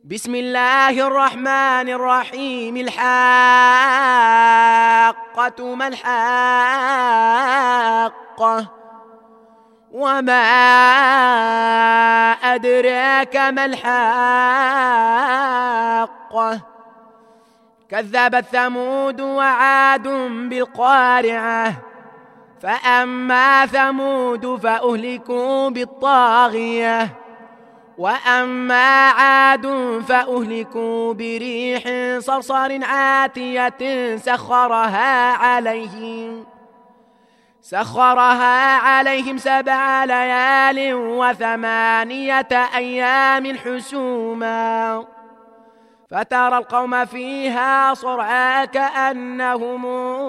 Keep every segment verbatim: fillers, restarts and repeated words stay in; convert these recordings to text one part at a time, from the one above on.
بسم الله الرحمن الرحيم. الحاقة ما الحاقة وما أدراك ما الحاقة. كذبت ثمود وعاد بالقارعة. فأما ثمود فأهلكوا بالطاغية وأما عاد فأهلكوا بريح صرصر عاتية سخرها عليهم سخرها عليهم سبع ليال وثمانية أيام حسوما فترى القوم فيها صرعى كأنهم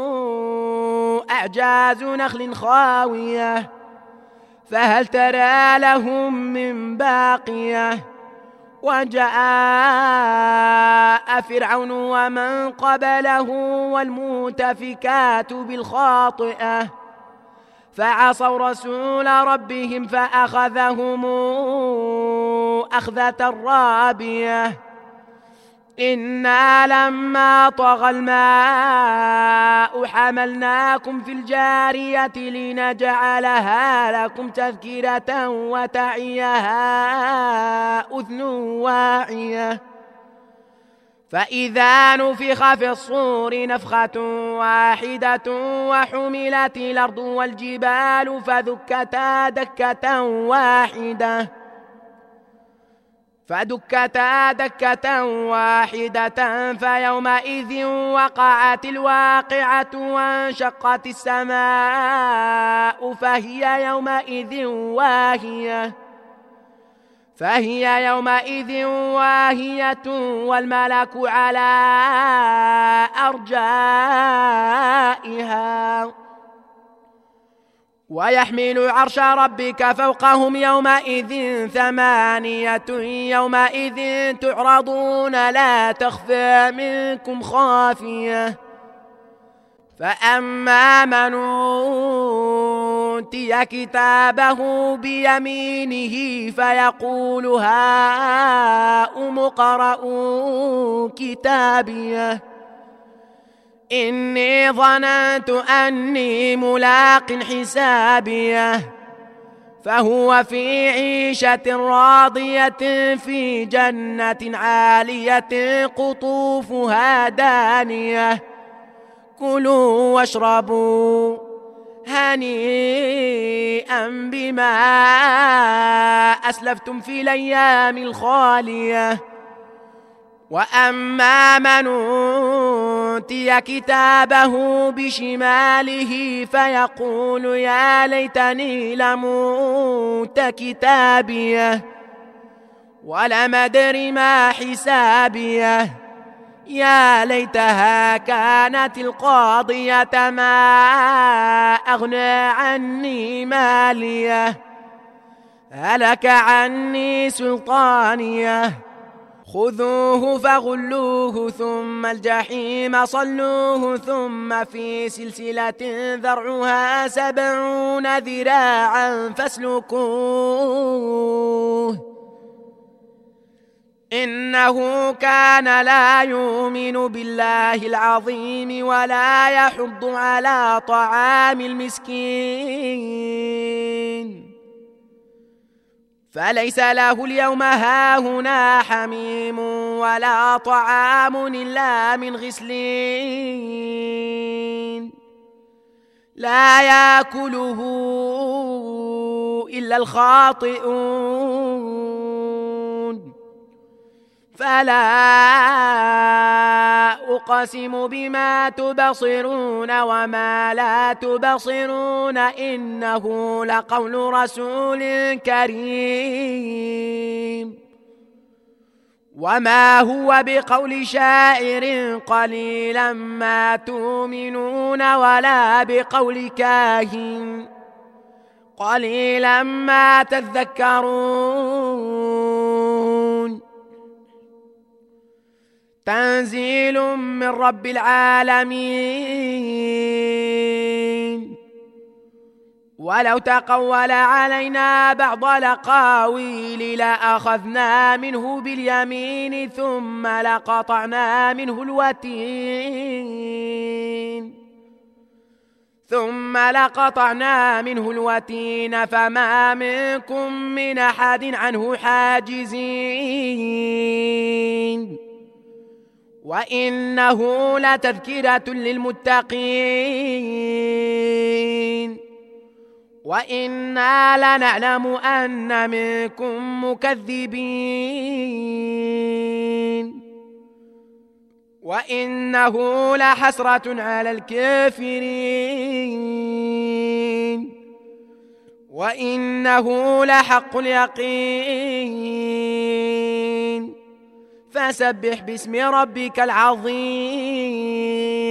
أعجاز نخل خاوية فهل ترى لهم من باقية. وجاء فرعون ومن قبله والمؤتفكات بالخاطئة فعصوا رسول ربهم فأخذهم أخذة رابية. إنا لما طغى الماء حملناكم في الجارية لنجعلها لكم تذكرة وتعيها أذن واعية. فإذا نفخ في الصور نفخة واحدة وحملت الأرض والجبال فدكتا دكة واحدة فدكتا دكة واحدة فيومئذ وقعت الواقعة وانشقت السماء فهي يومئذ واهية فهي يومئذ واهية والملك على أرجائها ويحمل عرش ربك فوقهم يومئذ ثمانية يومئذ تعرضون لا تخفى منكم خافية. فأما من أوتي كتابه بيمينه فيقول هاؤم اقرءوا كتابيه إني ظننت أني ملاق حسابيه فهو في عيشة راضية في جنة عالية قطوفها دانية كلوا واشربوا هنيئا بما أسلفتم في الأيام الخالية. وأما من أوتي كتابه بشماله فيقول يا ليتني لموت كتابيه ولم أدر ما حسابيه يا ليتها كانت القاضية ما أغنى عني ماليه هلك عني سلطانيه خذوه فغلوه ثم الجحيم صلوه ثم في سلسلة ذرعها سبعون ذراعا فاسلكوه إنه كان لا يؤمن بالله العظيم ولا يحض على طعام المسكين فليس له اليوم هاهنا حميم ولا طعام إلا من غسلين لا يأكله إلا الخاطئون. فلا أقسم بما تبصرون وما لا تبصرون إنه لقول رسول كريم وما هو بقول شاعر قليلا ما تؤمنون ولا بقول كاهن قليلا ما تذكرون. تنزيل من رب العالمين ولو تقول علينا بعض الأقاويل لأخذنا منه باليمين ثم لقطعنا منه الوتين ثم لقطعنا منه الوتين فما منكم من أحد عنه حاجزين وإنه لتذكرة للمتقين وإنا لنعلم أن منكم مكذبين وإنه لحسرة على الكافرين وإنه لحق اليقين فسبح باسم ربك العظيم.